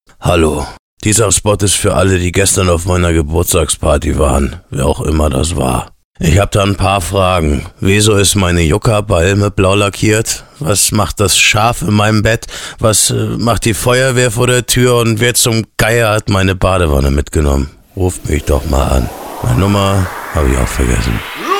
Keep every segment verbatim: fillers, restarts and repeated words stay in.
Hallo. Dieser Spot ist für alle, die gestern auf meiner Geburtstagsparty waren, wer auch immer das war. Ich hab da ein paar Fragen. Wieso ist meine Juckerpalme blau lackiert? Was macht das Schaf in meinem Bett? Was äh, macht die Feuerwehr vor der Tür? Und wer zum Geier hat meine Badewanne mitgenommen? Ruft mich doch mal an. Meine Nummer habe ich auch vergessen.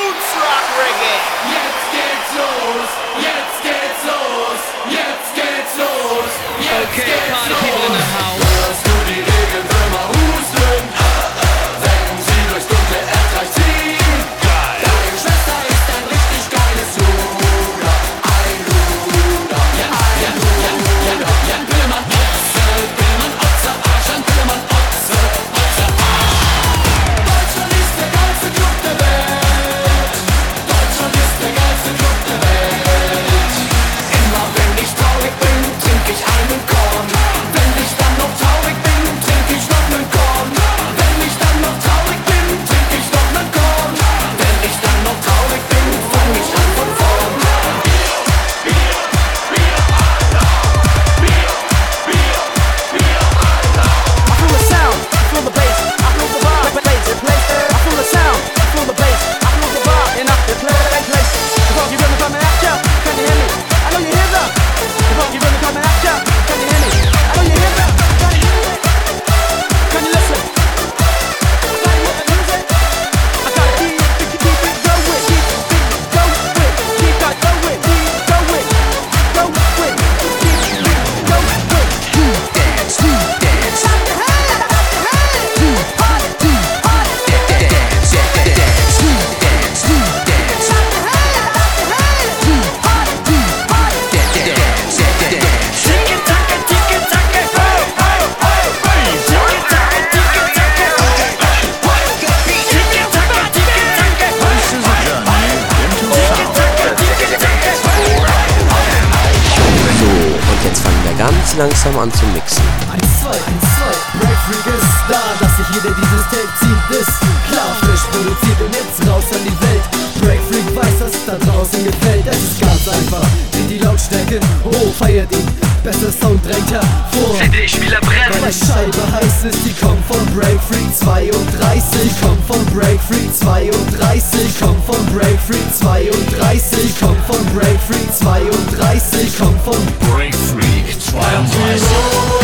Langsam an zu mixen. eins, zwei, eins, zwei, Break Freak ist da, dass sich jeder dieses Tape zieht, ist klar, frisch produziert und jetzt raus an die Welt. Break Freak weiß, dass es da draußen gefällt, es ist ganz einfach, dreht die Lautstärken hoch, feiert ihn, besser Sound drängt hervor. C D-Spieler brennen. Weil die Scheibe heiß ist, die kommt von Break Freak zweiunddreißig, kommt von Break Freak zweiunddreißig, kommt von Break Freak zweiunddreißig, kommt von Break Freak zweiunddreißig, kommt von Break Freak zweiunddreißig.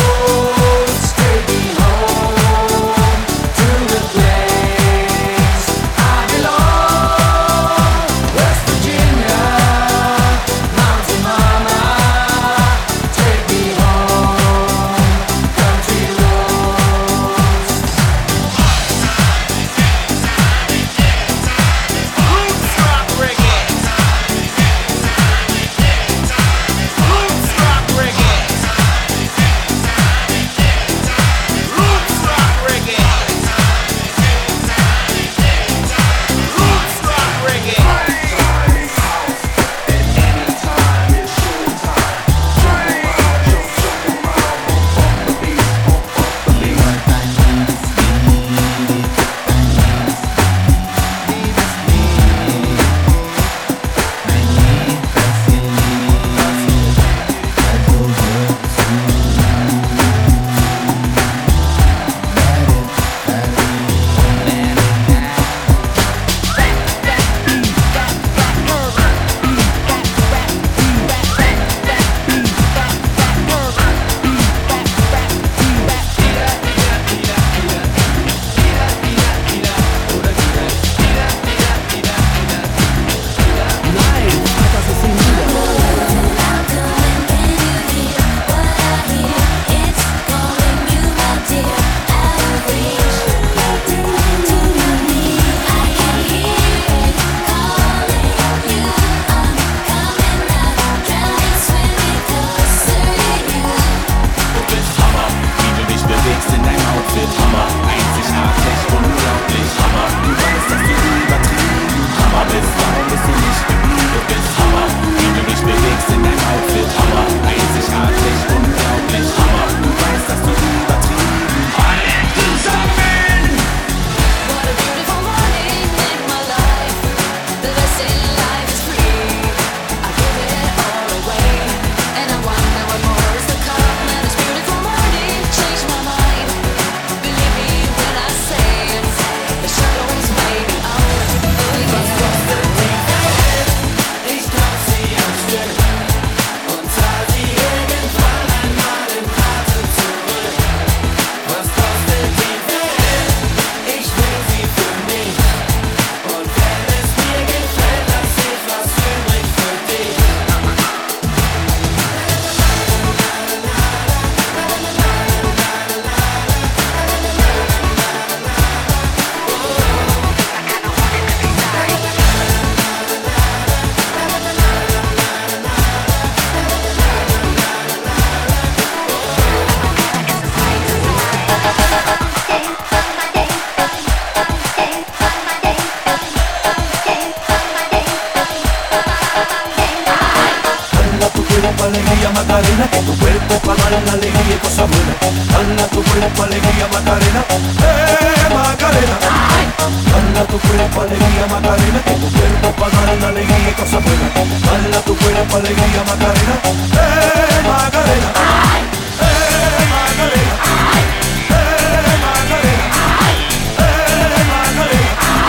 pagan alegría y cosas buenas. Dala tu cuerpo, alegría, Macarena. Eh, Macarena. Dala tu cuerpo, alegría, Macarena. Que tu cuerpo pagan alegría y cosas buenas. Dala tu cuerpo, alegría, Macarena. Eh, Macarena. Eh, Macarena. Eh, Macarena. Eh, Macarena.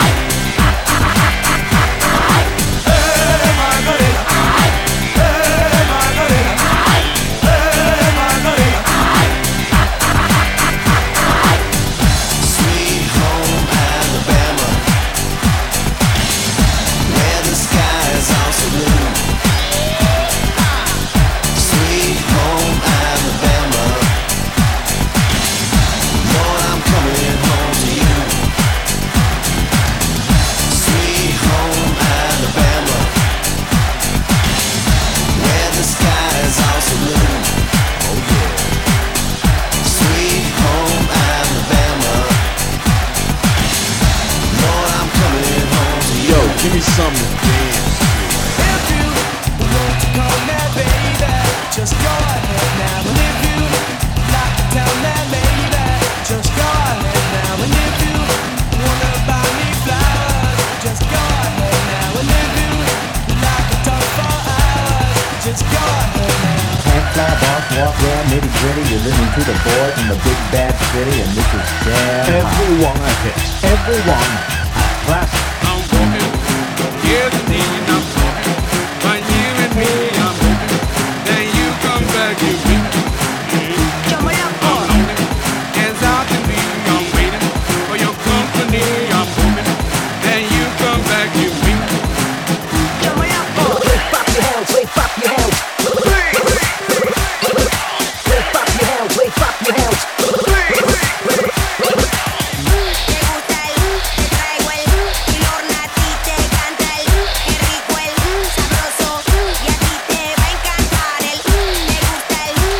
Give me something to dance to. If you want to call me baby, just go ahead now. And if you like to tell me maybe, just go ahead now. And if you wanna buy me flowers, just go ahead now. And if you like to talk for hours, just go ahead now. Can't fly, boss, walk around, nitty gritty. You're listening to the boys in the big bad city, and this is damn Everyone I hit. Everyone at classic. I'm walking, here's the thing I'm talking. But you and me, I'm hoping. Then you come back, you beat me. I'm lonely, as I can be. I'm waiting for your company. I'm hoping. Then you come back, you beat me. Wave up your hands, wave up your hands. Wave up your hands, wave up your hands. Te gusta el, te traigo el, y Lorna a ti te canta el, qué rico el, sabroso, y a ti te va a encantar el, te gusta el,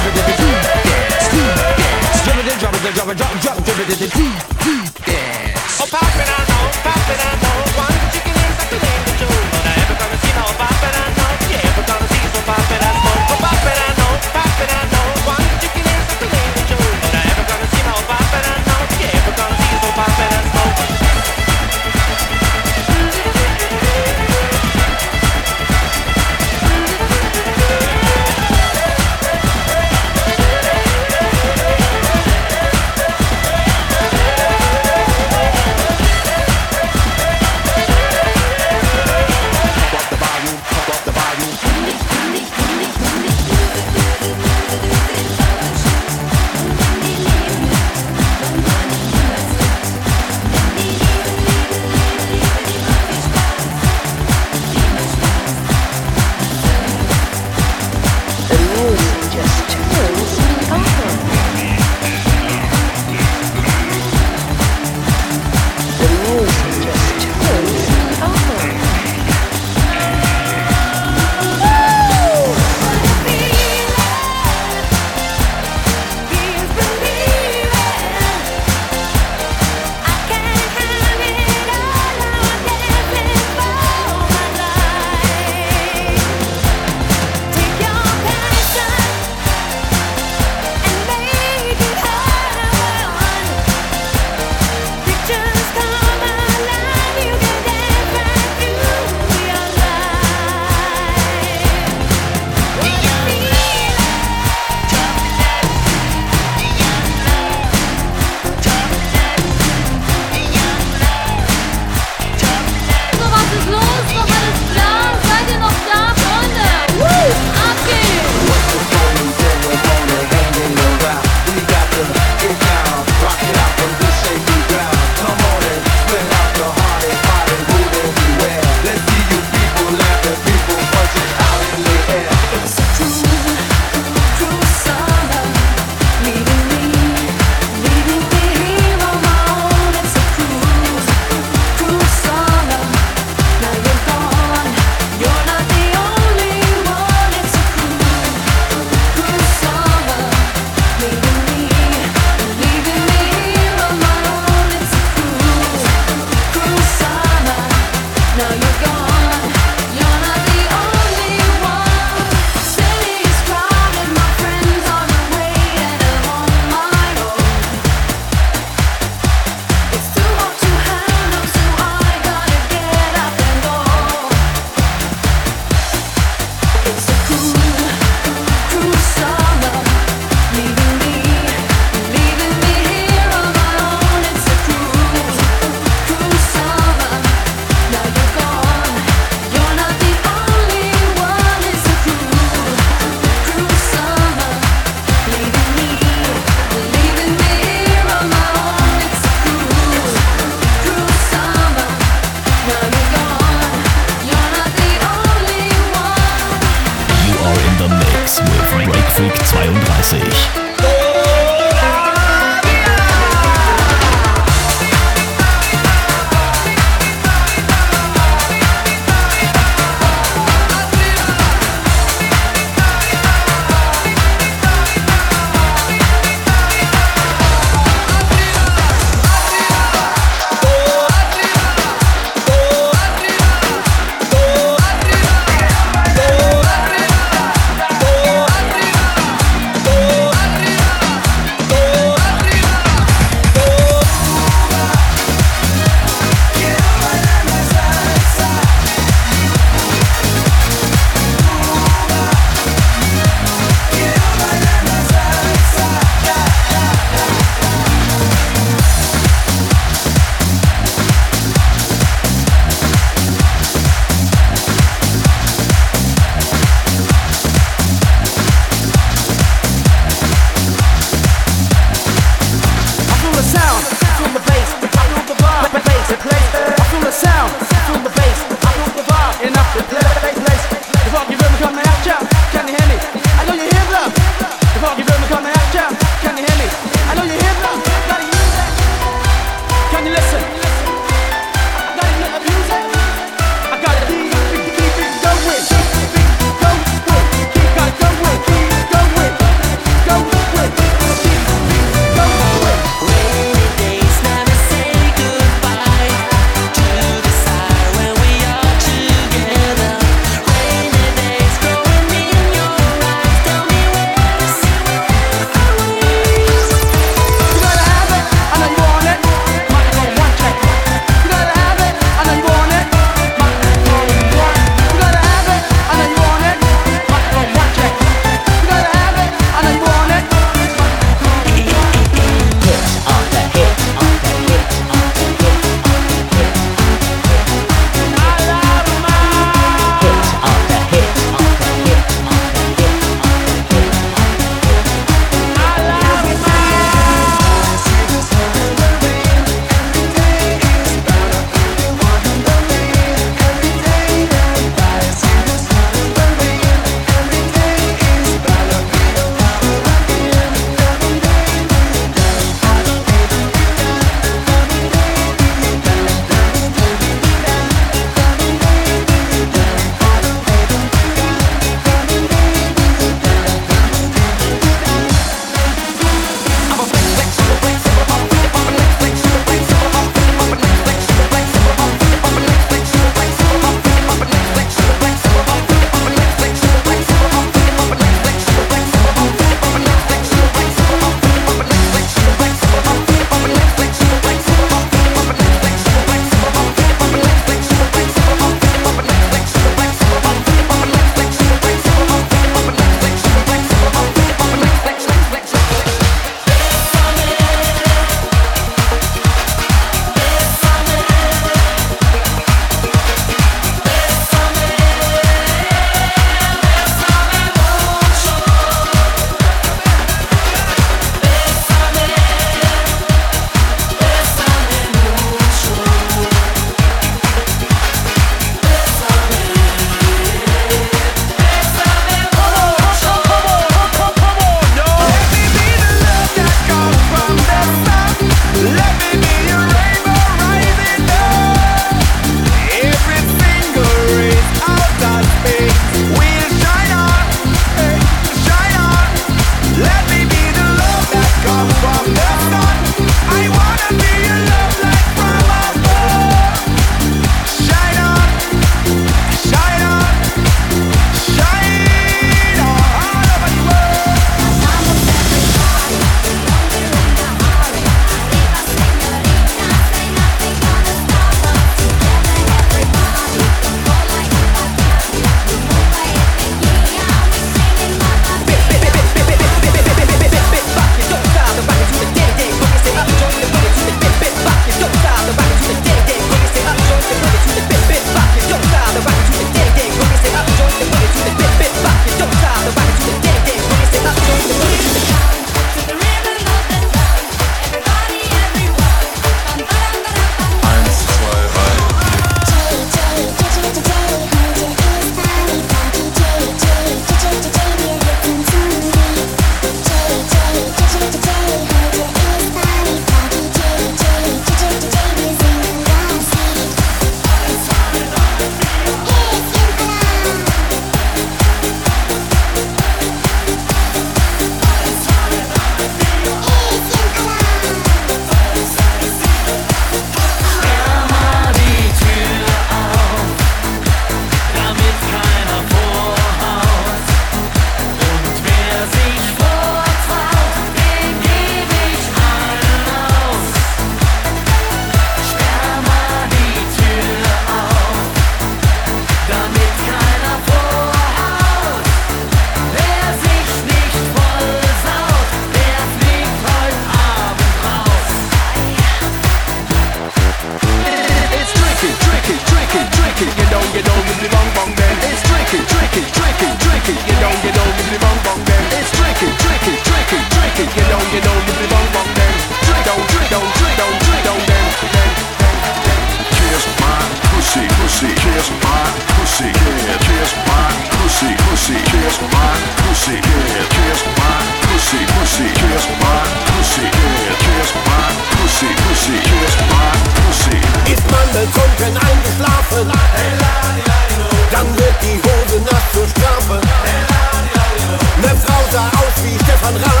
get on with the bong bong then. It's tricky, tricky, tricky, tricky. Get on, get on with the bong bong then. It's tricky, tricky, tricky, tricky. Get on, get on with the bong bong then. Trick on, trick on, trick on, trick on then. Kiss my pussy, pussy, kiss my pussy, yeah. Kiss my pussy, pussy, kiss my pussy, yeah. Kiss my pussy, pussy, kiss my pussy, yeah. Kiss my pussy, pussy, kiss my pussy. Ist man betrunken eingeschlafen, dann wird die Hose nass zur Strafe. Ne Frau sah aus wie Stefan Raab,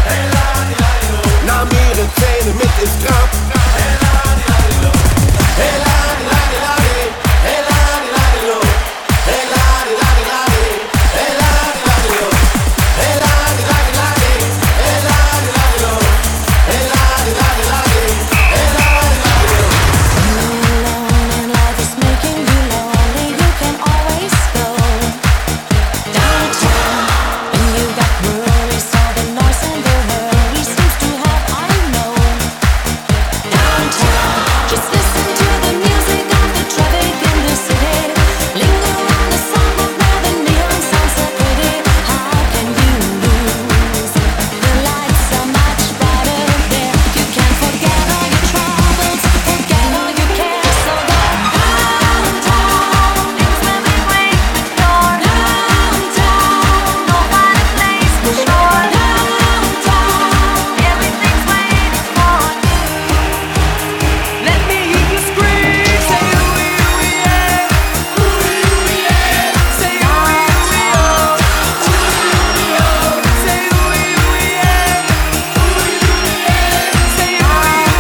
nahm ihre Zähne mit ins Grab. Hey ladi ladi ladi, hey ladi ladi lo, hey ladi ladi ladi, hey ladi ladi lo, hey ladi ladi ladi, hey ladi ladi lo, hey ladi ladi ladi, hey ladi ladi lo. Alone and life is making you lonely. You can always go downtown when you got worries. All the noise and the hurry seems to have I know downtown. Just listen to the music of the traffic in the city. Linger on the sidewalk where the neon sounds so pretty. How can you lose? The lights are much brighter there. You can forget all your troubles, forget all your cares. So go downtown, things will be waiting for. Downtown, no better place for sure. Downtown, everything's waiting for. Let me hear you scream, say ooh ooh yeah, ooh ooh yeah, say ooh ooh yeah, say ooh ooh yeah, say ooh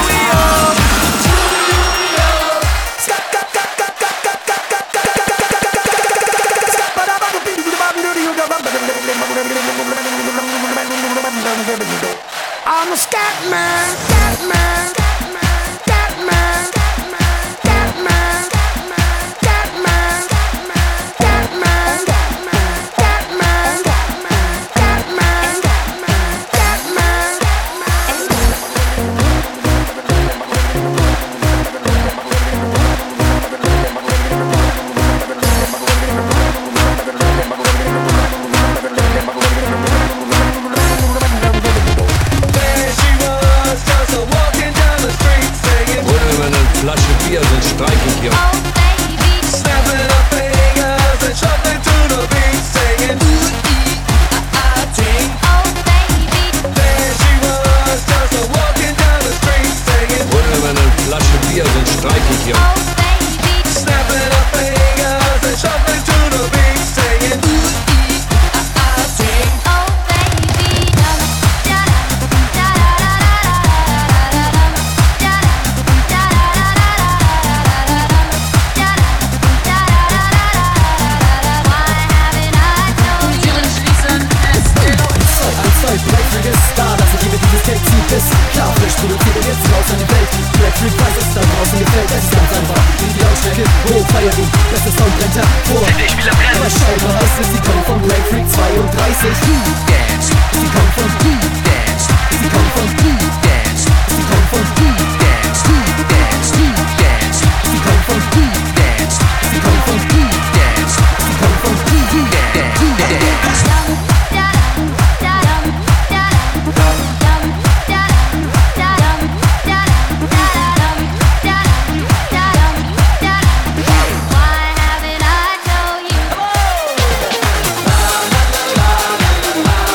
I'm a scat man, scat man, scat man, scat man, scat man, scat man, scat man, scat man, scat There she was, just a walking down the street singing. Wollen eine Flasche Bier, sonst streik ich hier. oh baby, Snapping her fingers and shuffling to the beat singing. Ooh ee ah ah ting. oh baby, There she was, just a walking down the street singing. Wollen eine Flasche Bier, sonst streik ich hier. oh baby, Snapping her fingers and shuffling to the beat singing. Ooh ee ah ah ting. oh baby, dum da da da da da da da Black Freak ist da, dass ich liebe dieses Tape zieht es klar, frisch produziert und jetzt raus an die Welt. Black Freak weiß, dass es da draußen gefällt. Es ist ganz einfach, in die Lautstärke hoch, feier die beste Sound brennt hervor. Aber scheinbar heißt es, sie kommt von Black Freak zweiunddreißig. Dance, Sie kommt von dance, Sie kommt von dance, Sie kommt von dance, dance, dance, Sie kommt von dance, Sie kommt von dance, Sie kommt von dance, dance. Why haven't I known you?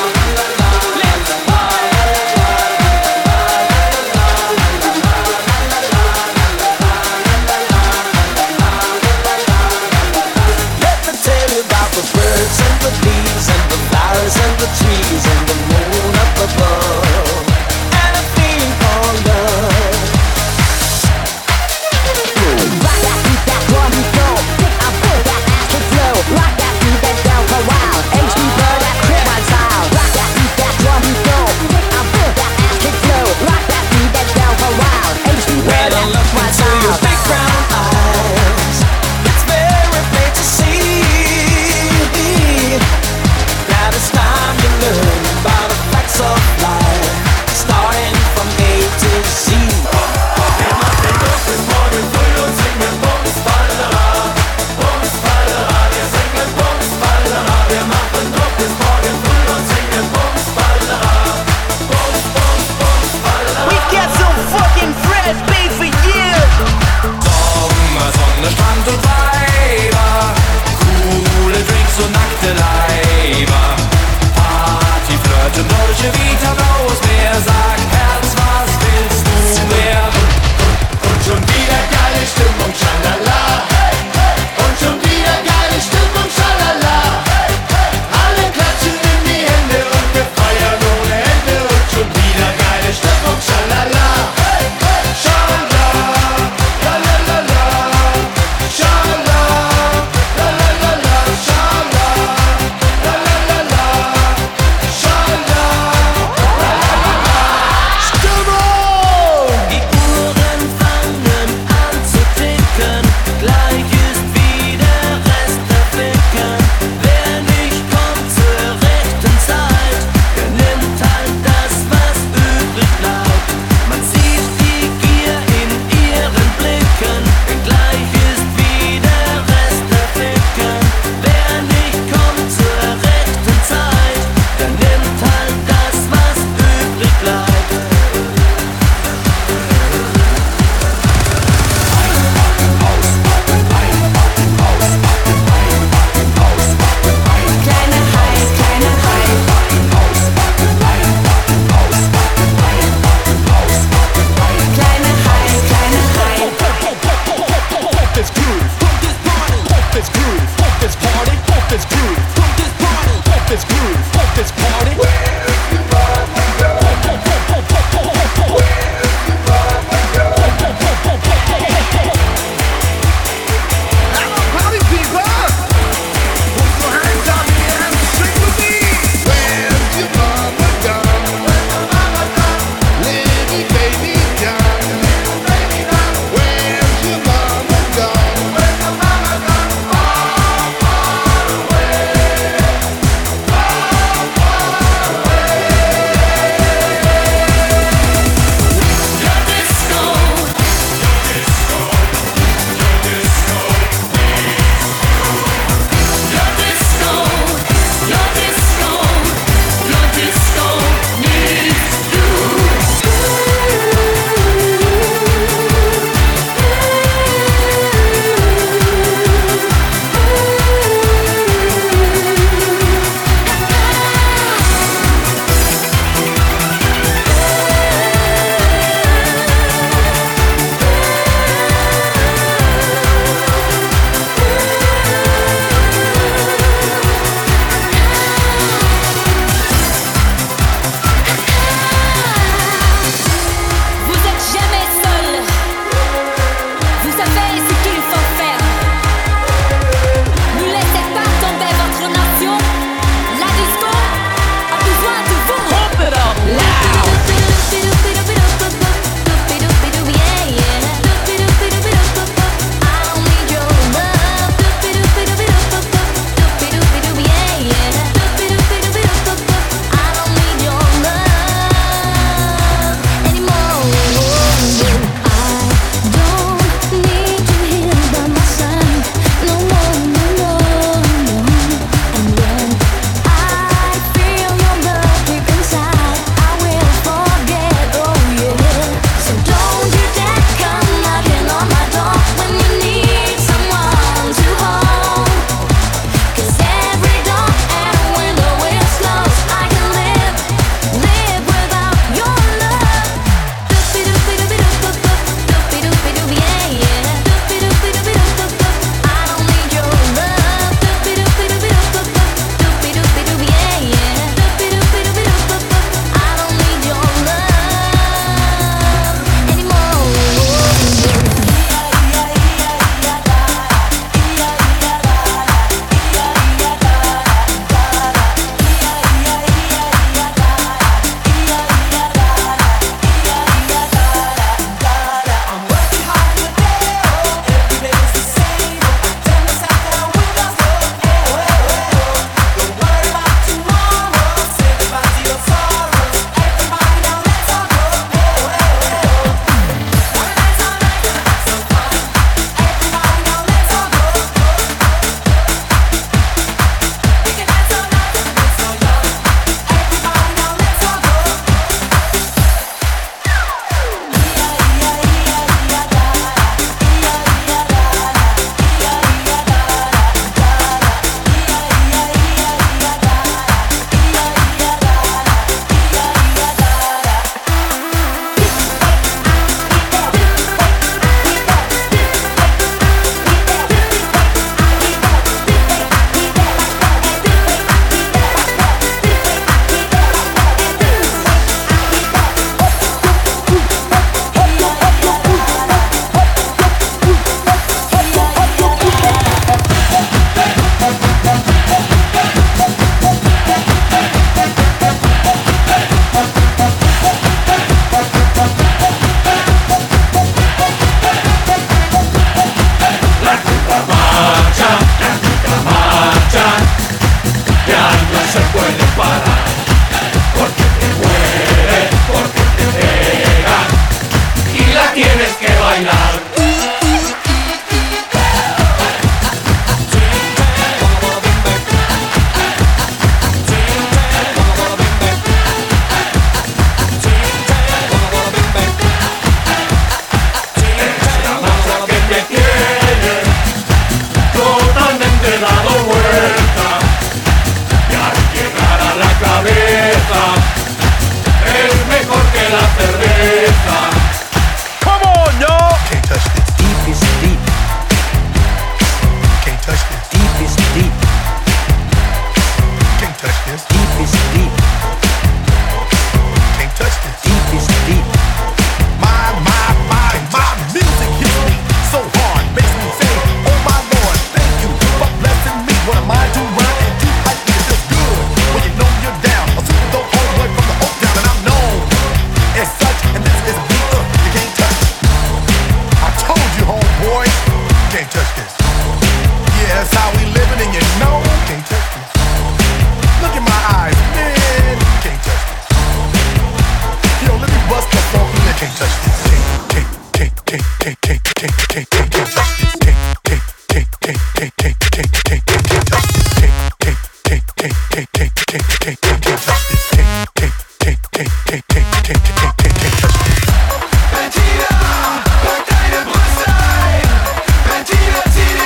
can't touch this. Yeah, that's how we living, and you know, can't touch this. Look in my eyes, man, can't touch this. Yo, let me bust the funky, you can't touch this. Can't, can't, can't, can't, can't, can't, can't, can't, can't touch this. Can't, can't, can't, can't, can't, can't, can't, can't, can't touch this. Can't, can't, can't, can't, can't, can't, can't, can't, can't touch this. Can't, can't, can't, can't, can't, can't, can't, can't, can't touch this. Bettina, pack deine Brüste ein. Bettina, Tina.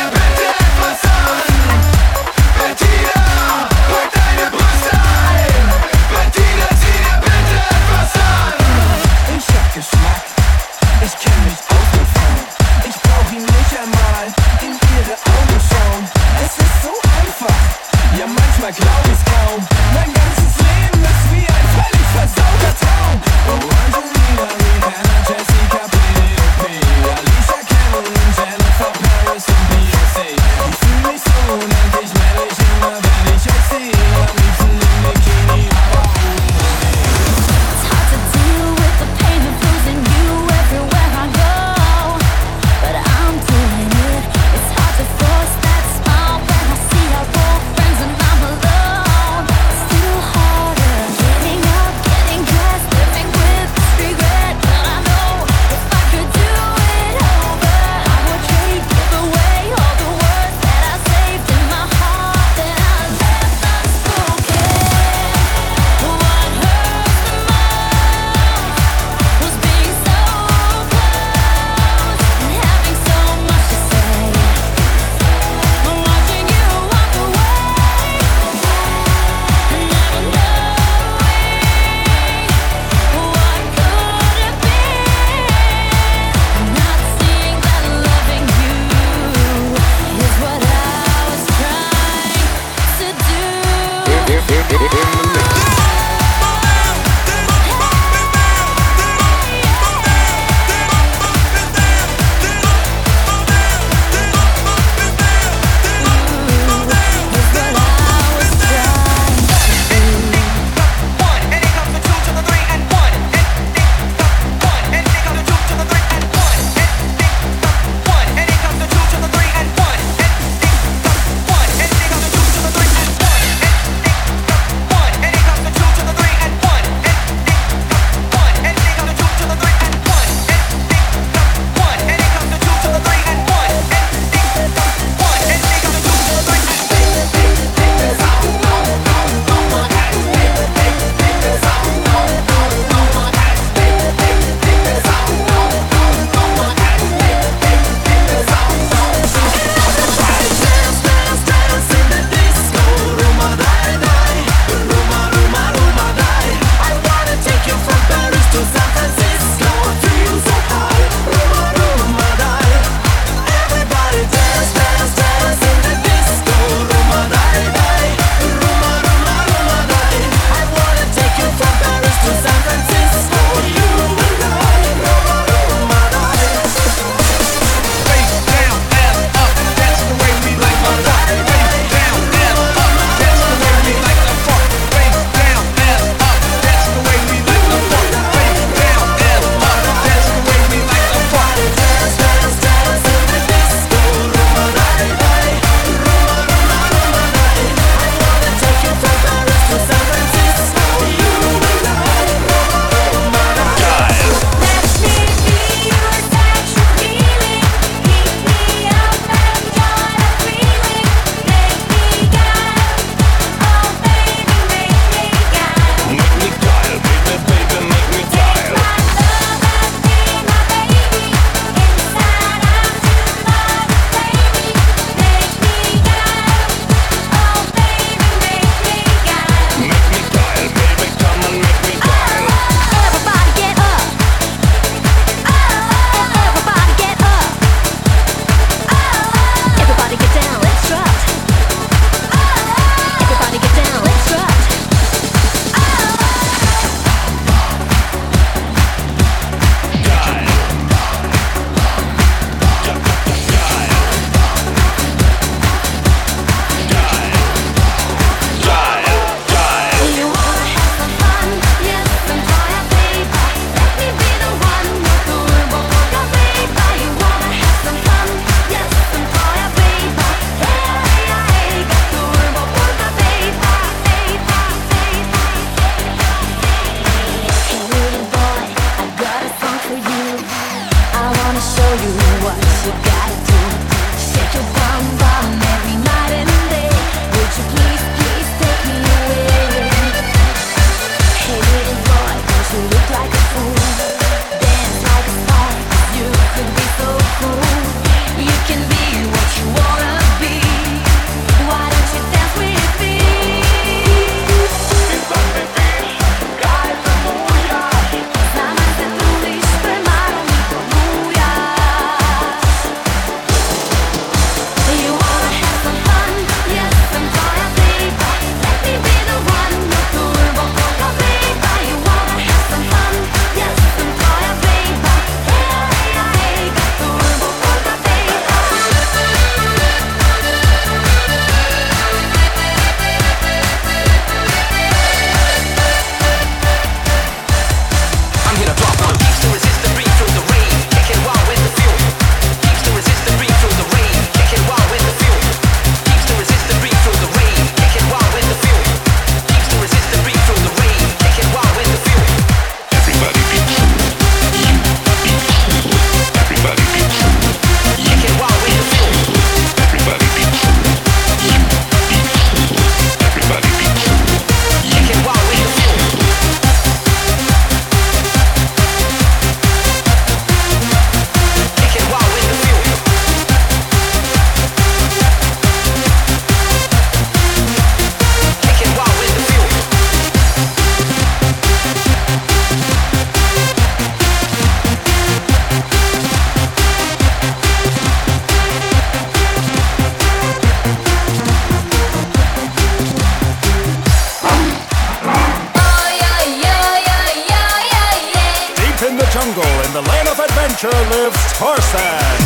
adventure lives Tarzan.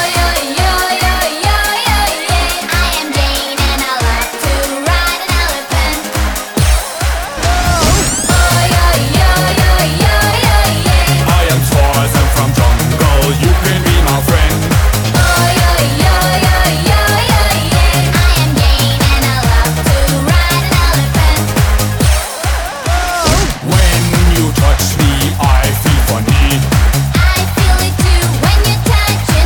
I am Tarzan from jungle, you can be my friend. When you touch me, I feel funny. I feel it too when you touch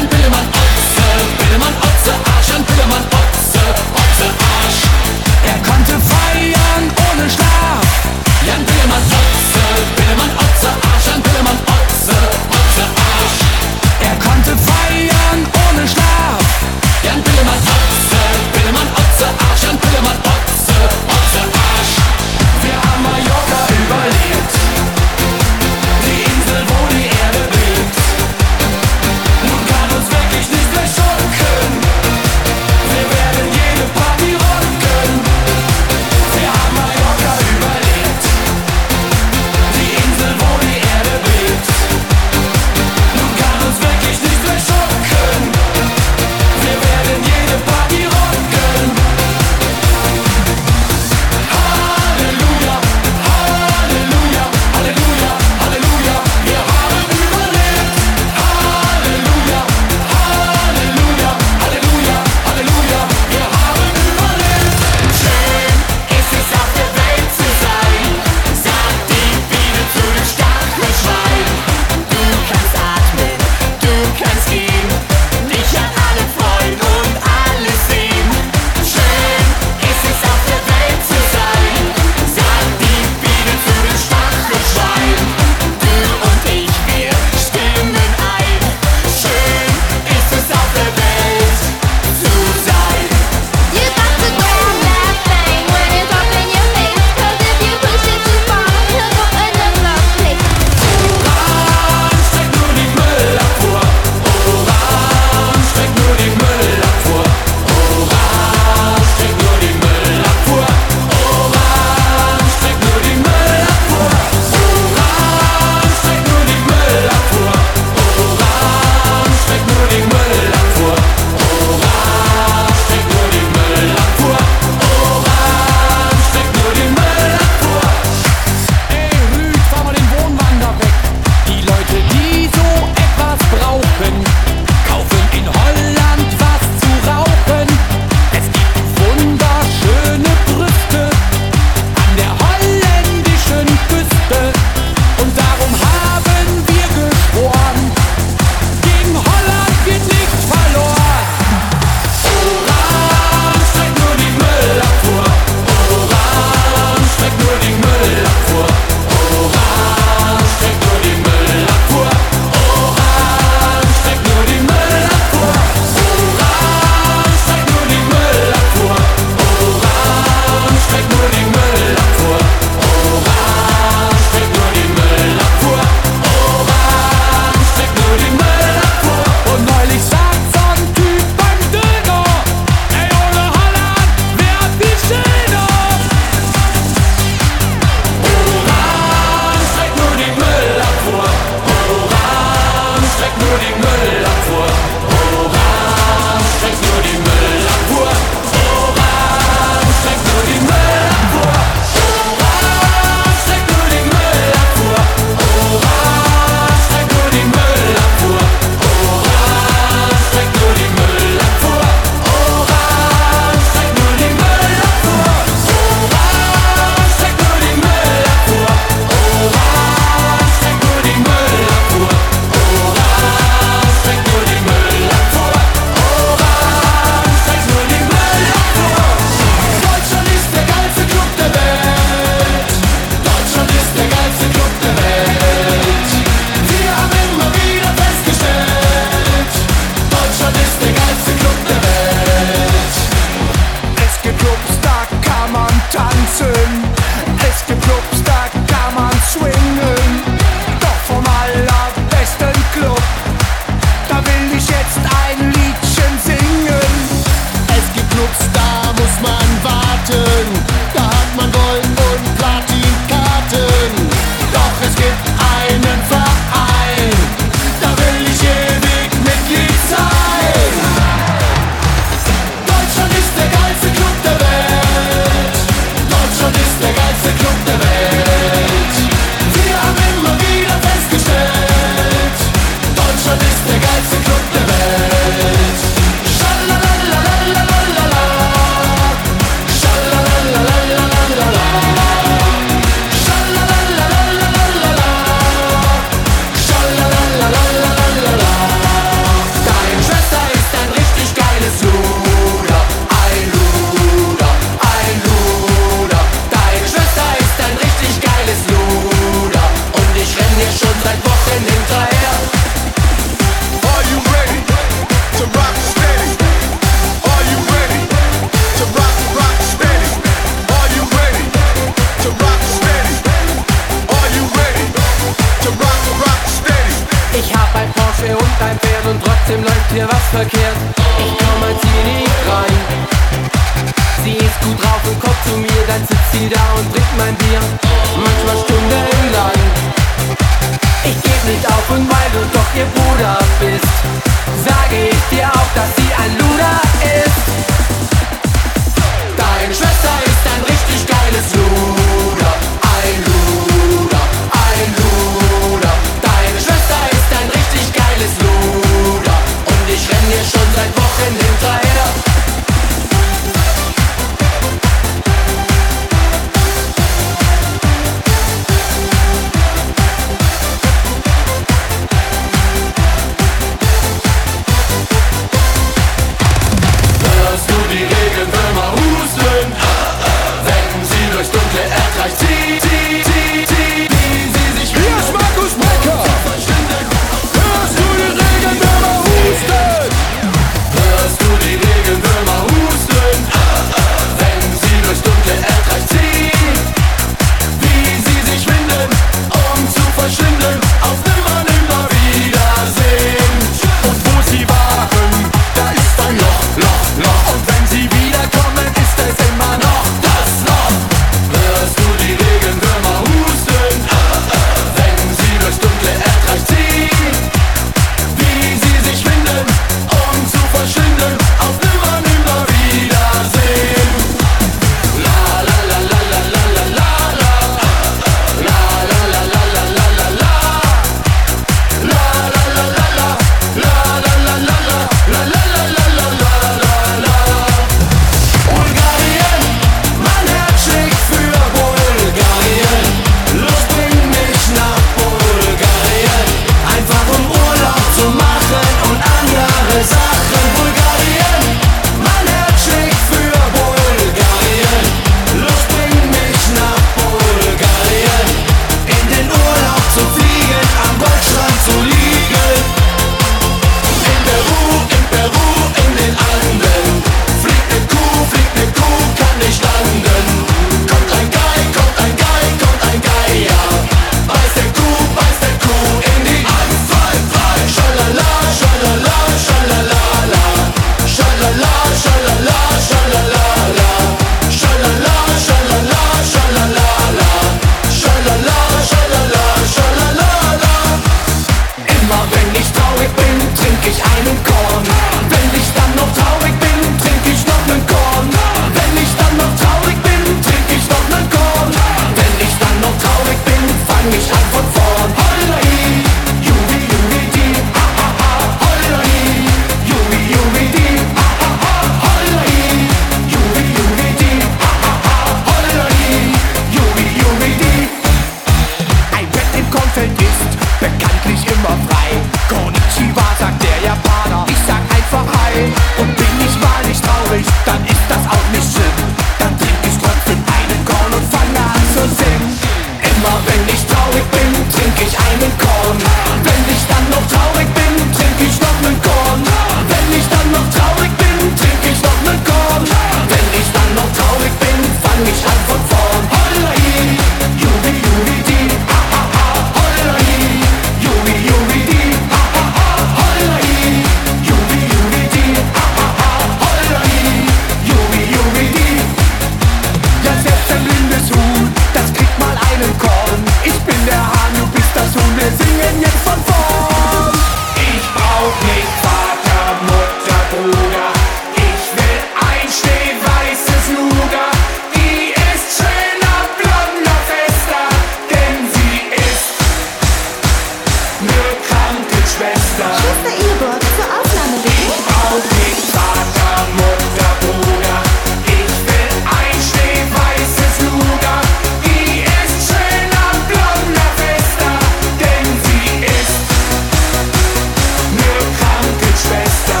fang ich an von vorn. Hollai, Jubi, Jubi, die, ha, ha, ha, hollai, Jubi, Jubi, die, ha, ha, ha, hollai, Jubi, Jubi, die, ha, ha, ha, hollai, Jubi, Jubi, die. Ein Bett im Kornfeld ist bekanntlich immer frei. Konnichiwa, sagt der Japaner, ich sag einfach Hi. Und bin ich mal nicht traurig, dann ist das auch nicht schlimm. Dann trink ich trotzdem einen Korn und fange an zu singen. Immer wenn ich traurig bin, trink ich einen Korn. Wenn ich dann noch traurig bin, trink ich noch nen Korn. Wenn ich dann noch traurig bin, trink ich noch nen Korn. Wenn ich dann noch traurig bin, fang ich an von vorn. Hollai, Jubi, Jubi, die, ha, ha, ha, hollai, Jubi, Jubi, die, ha, ha, ha, hollai, Jubi, Jubi, die, ha, ha, ha, hollai, Jubi, Jubi, die. Ja, selbst ein blindes Huhn, das kriegt mal einen Korn. Ich bin der Hahn, du bist das Huhn, wir singen jetzt von vorn. Ich brauch nicht Vater, Mutter, Bruder. Ich will ein schneeweißes Nougat. Die ist schöner, blonder, fester, denn sie ist ne Krankenschwester. Schwester Ingeborg, zur Aufnahme bitte. Ich brauch nicht Vater, Mutter, Bruder. Ich will ein schneeweißes Nougat. Die ist schöner, blonder, fester, denn sie ist ne Krankenschwester.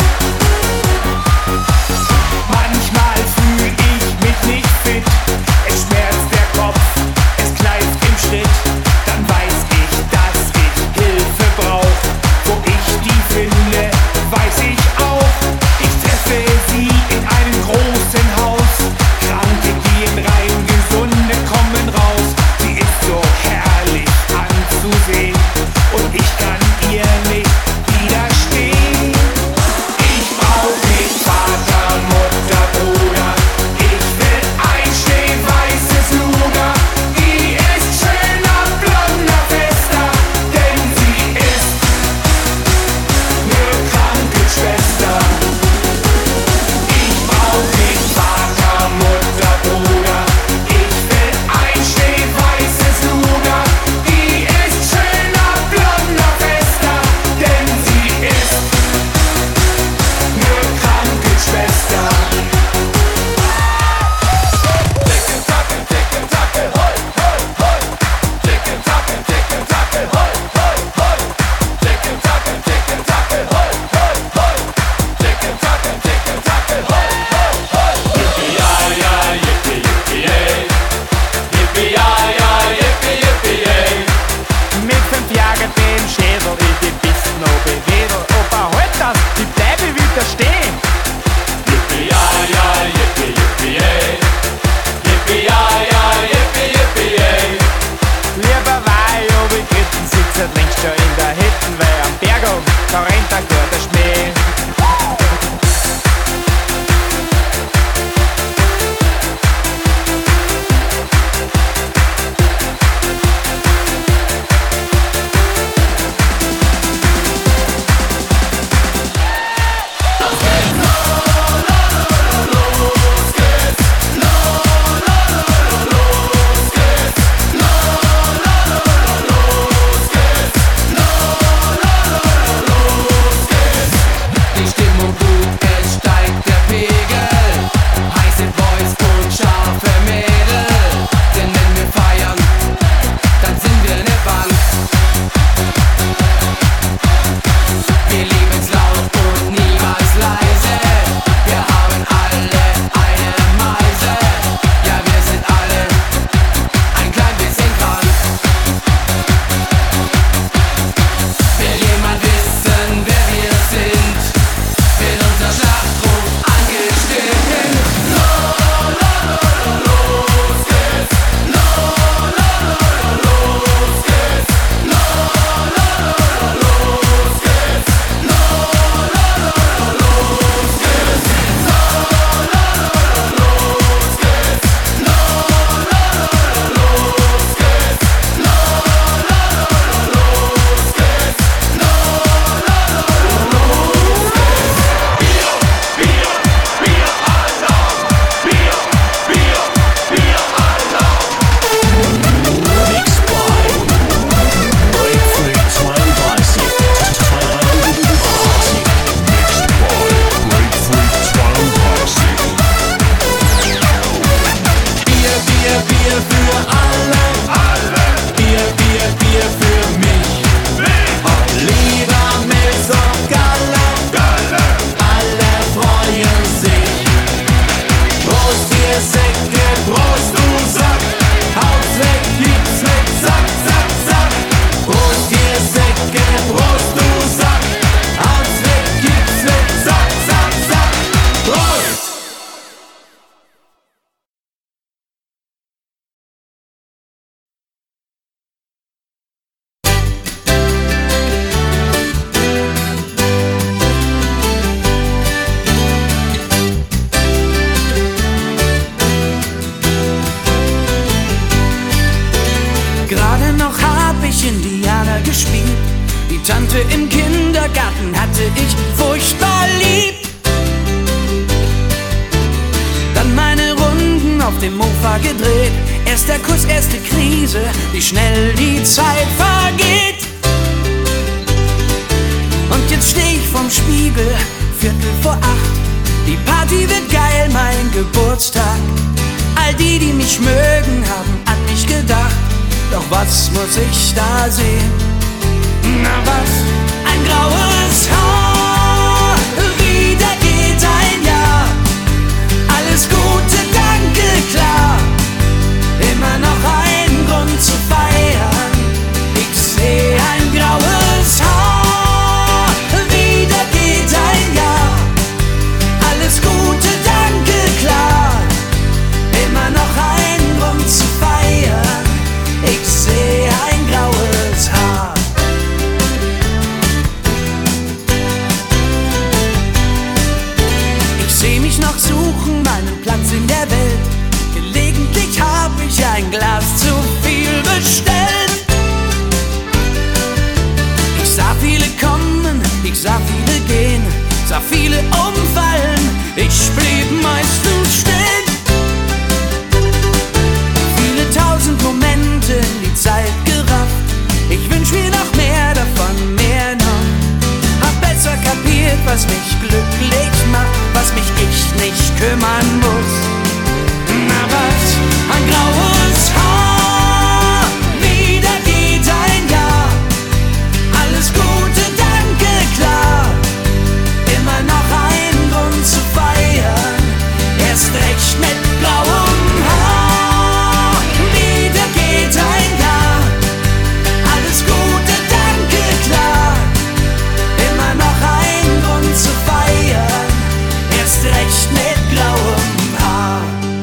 Manchmal fühl ich mich nicht fit. Es schmerzt der Kopf, es kneift im Schritt. Dann weiß ich, dass ich Hilfe brauch. Wo ich die finde, weiß ich auch. Ich treffe sie in einem großen Haus. Kranke gehen rein, Gesunde kommen raus. Sie ist so herrlich anzusehen und ich kann ihr nicht widerstehen. Ich brauch nicht Vater, Mutter, Bruder. Ich will ein schneeweißes Nougat. Die ist schöner, blonder, fester, denn sie ist ne Krankenschwester. Ich brauch nicht Vater, Mutter, Bruder. Ich will ein schneeweißes Nougat. Die ist schöner, blonder, fester, denn sie ist ne Krankenschwester. Ticken, tacken, ticken, tacken, hoi, hoi, hoi. Ticken, tacken, ticken, tacken, hoi, hoi, hoi. Ticken, tacken, ticken, tacken, hoi, hoi, hoi. Ticken, tacken, ticken, tacken, hoi, hoi, hoi. Yippie-yi-yi, yippie, yippie-yay. Yippie-yi-yi, yippie, yippie-yay. Mit fünf Jahren dem Schädel in die Pisten oben Wedel. Opa, halt das, ich bleibe wieder stehen. Yippie-yi-yi, yippie, yippie-yay. Yippie-yi-yi, yippie, yippie-yay. Lieber Weih, ob ich Gritten sitze längst schon in der Hütten, weil am Berg oben, da rennt ein guter Schmäh. Ich steh noch hab ich Indianer gespielt. Die Tante im Kindergarten hatte ich furchtbar lieb. Dann meine Runden auf dem Mofa gedreht. Erst der Kuss, erste Krise, wie schnell die Zeit vergeht. Und jetzt steh ich vorm Spiegel, Viertel vor acht. Die Party wird geil, mein Geburtstag. All die, die mich mögen, haben an mich gedacht. Doch was muss ich da sehen? Na was? Ein graues Haar. Wieder geht ein Jahr. Alles Gute, danke, klar. Immer noch ein Grund zu feiern. Ich seh ein graues Haar. Wieder geht ein Jahr. Alles Gute, danke, klar. Immer noch ein Grund zu feiern. Ich seh ein graues Haar. Ich seh mich noch suchen, meinen Platz in der Welt. Gelegentlich hab ich ein Glas zu viel bestellt. Ich sah viele kommen, ich sah viele gehen, sah viele umfallen, ich blieb meistens stehen. Viele tausend Momente in die Zeit gerafft. Ich wünsch mir noch mehr davon, mehr noch. Hab besser kapiert, was mich glücklich macht, was mich ich nicht kümmern muss. Na was? Ein graues Haar. Wieder geht ein Jahr. Alles Gute, danke, klar. Immer noch ein Grund zu feiern. Erst recht mit grauem Haar. Wieder geht ein Jahr. Alles Gute, danke, klar. Immer noch ein Grund zu feiern. Erst recht mit grauem Haar.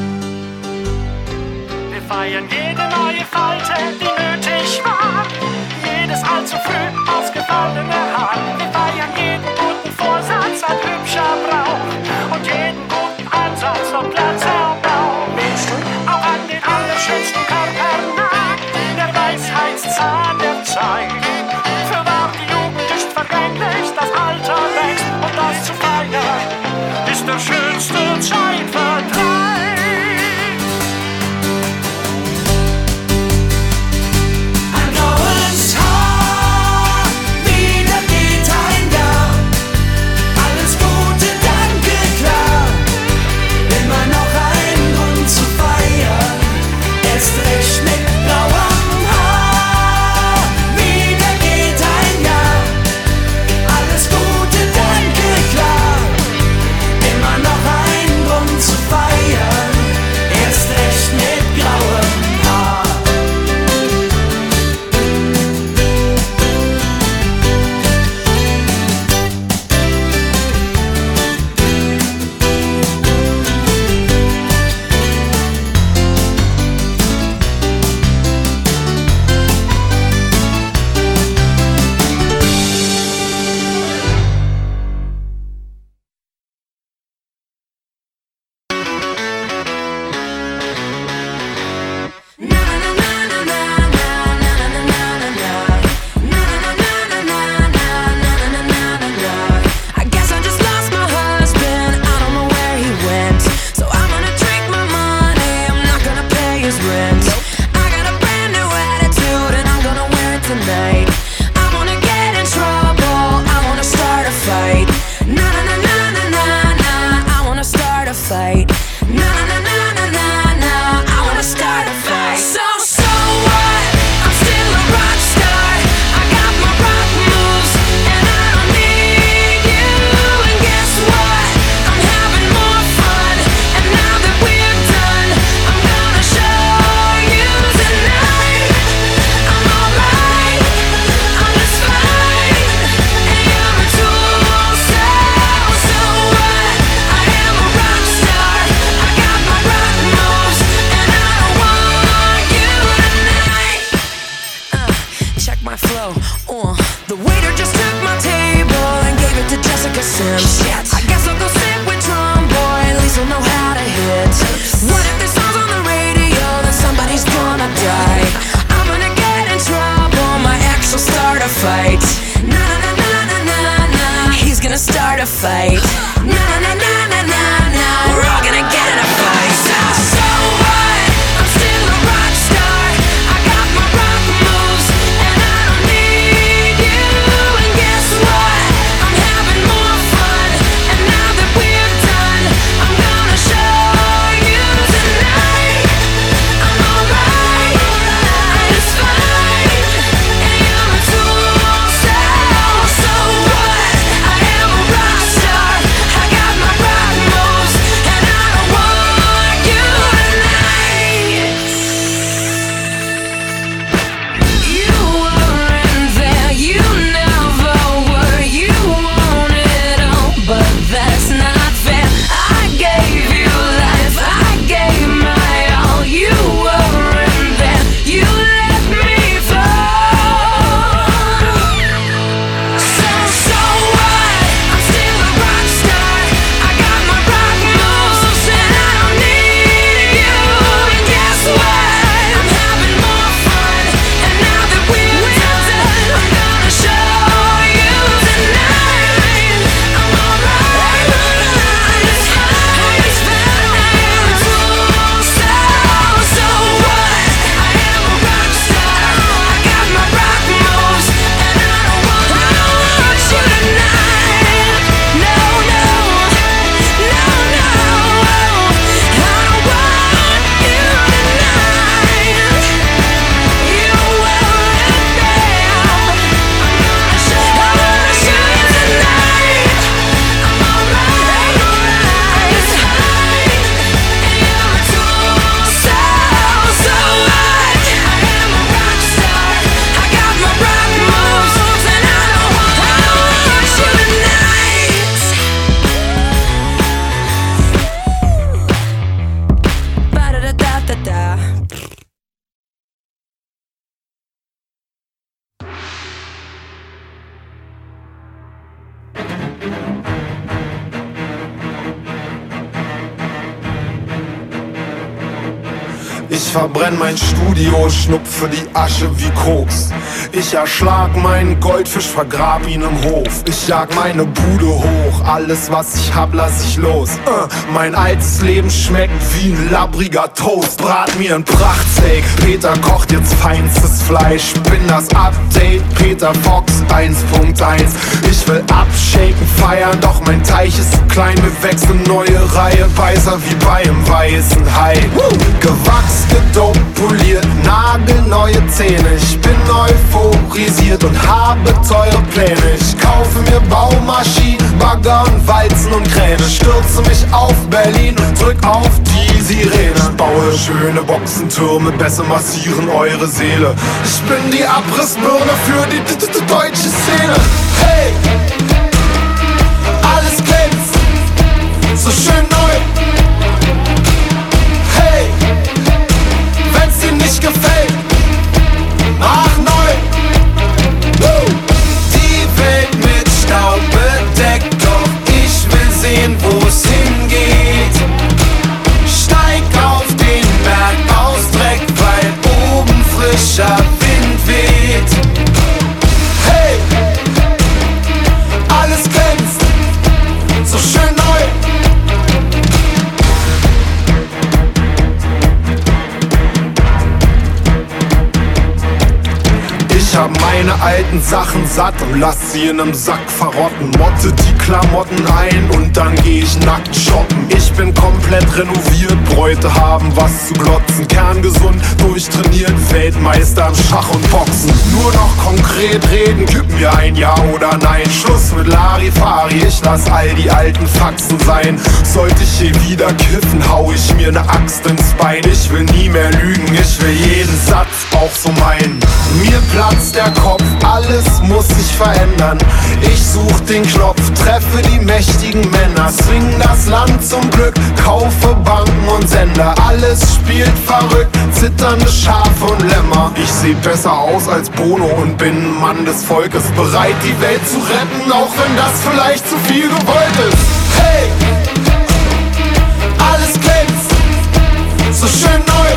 Wir feiern jede neue Falte, die nötig war. Jedes allzu früh ausgefallene Haar. Wir feiern jeden guten Vorsatz an hübscher Brauch. Und jeden guten Ansatz und Glatzerbrauch. Auch an den allerschönsten Körper nagt der Weisheitszahn der Zeit. Für wahr, die Jugend ist vergänglich, das Alter wächst. Und das zu feiern ist der schönste Zeitvertreib. What if this song's on the radio, then somebody's gonna die? I'm gonna get in trouble. Ich verbrenn mein Studio, schnupfe die Asche wie Koks. Ich erschlag meinen Goldfisch, vergrab ihn im Hof. Ich jag meine Bude hoch, alles was ich hab lass ich los. uh, Mein altes Leben schmeckt wie ein labbriger Toast. Brat mir ein Prachtsteak, Peter kocht jetzt feinstes Fleisch. Bin das Update, Peter Fox eins Punkt eins. Ich will abshaken, feiern, doch mein Teich ist zu klein. Wir wechseln neue Reihe, Beißer wie bei einem weißen Hai. Gewachs, gedopt, poliert, nagelneue Zähne. Ich bin euphorisiert und habe teure Pläne. Ich kaufe mir Baumaschinen, Bagger und Walzen und Kräne. Stürze mich auf Berlin und drück auf die Sirene. Ich baue schöne Boxentürme, besser massieren eure Seele. Ich bin die Abrissbirne für die d- d- deutsche Szene. Hey, alles glänzt, so schön neu. Hey, wenn's dir nicht gefällt, mach neu. Woo! Die Welt mit Staub bedeckt, doch ich will sehen, wo's hingeht. Steig auf den Berg aus Dreck, weil oben frischer Wind weht. Hey, alles glänzt, so schön neu. Ich hab meine alten Sachen satt und lass sie in nem Sack verrotten. Motte die Klamotten ein und dann geh ich nackt shoppen. Ich bin komplett renoviert, Bräute haben was zu glotzen. Kerngesund, durchtrainiert, Weltmeister im Schach und Boxen. Nur noch konkret reden, gib mir ein Ja oder Nein. Schluss mit Larifari, ich lass all die alten Faxen sein. Sollte ich hier wieder kiffen, hau ich mir ne Axt ins Bein. Ich will nie mehr lügen, ich will jeden Satz auch so meinen. Mir platzt der Kopf, alles muss sich verändern. Ich such den Knopf, treffe die mächtigen Männer. Swing das Land zum Glück, kaufe Banken und Sender. Alles spielt verrückt, zitternde Schafe und Lämmer. Ich seh besser aus als Bono und bin ein Mann des Volkes. Bereit die Welt zu retten, auch wenn das vielleicht zu viel gewollt ist. Hey, alles glänzt, so schön neu.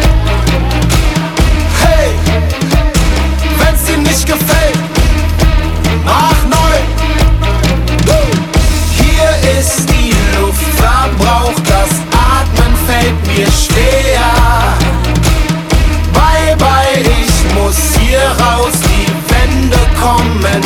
Hey, wenn's dir nicht gefällt, mach neu. Woo! Hier ist die Luft verbraucht, das Atmen fällt mir schwer. Bye bye, ich muss hier raus, die Wände kommen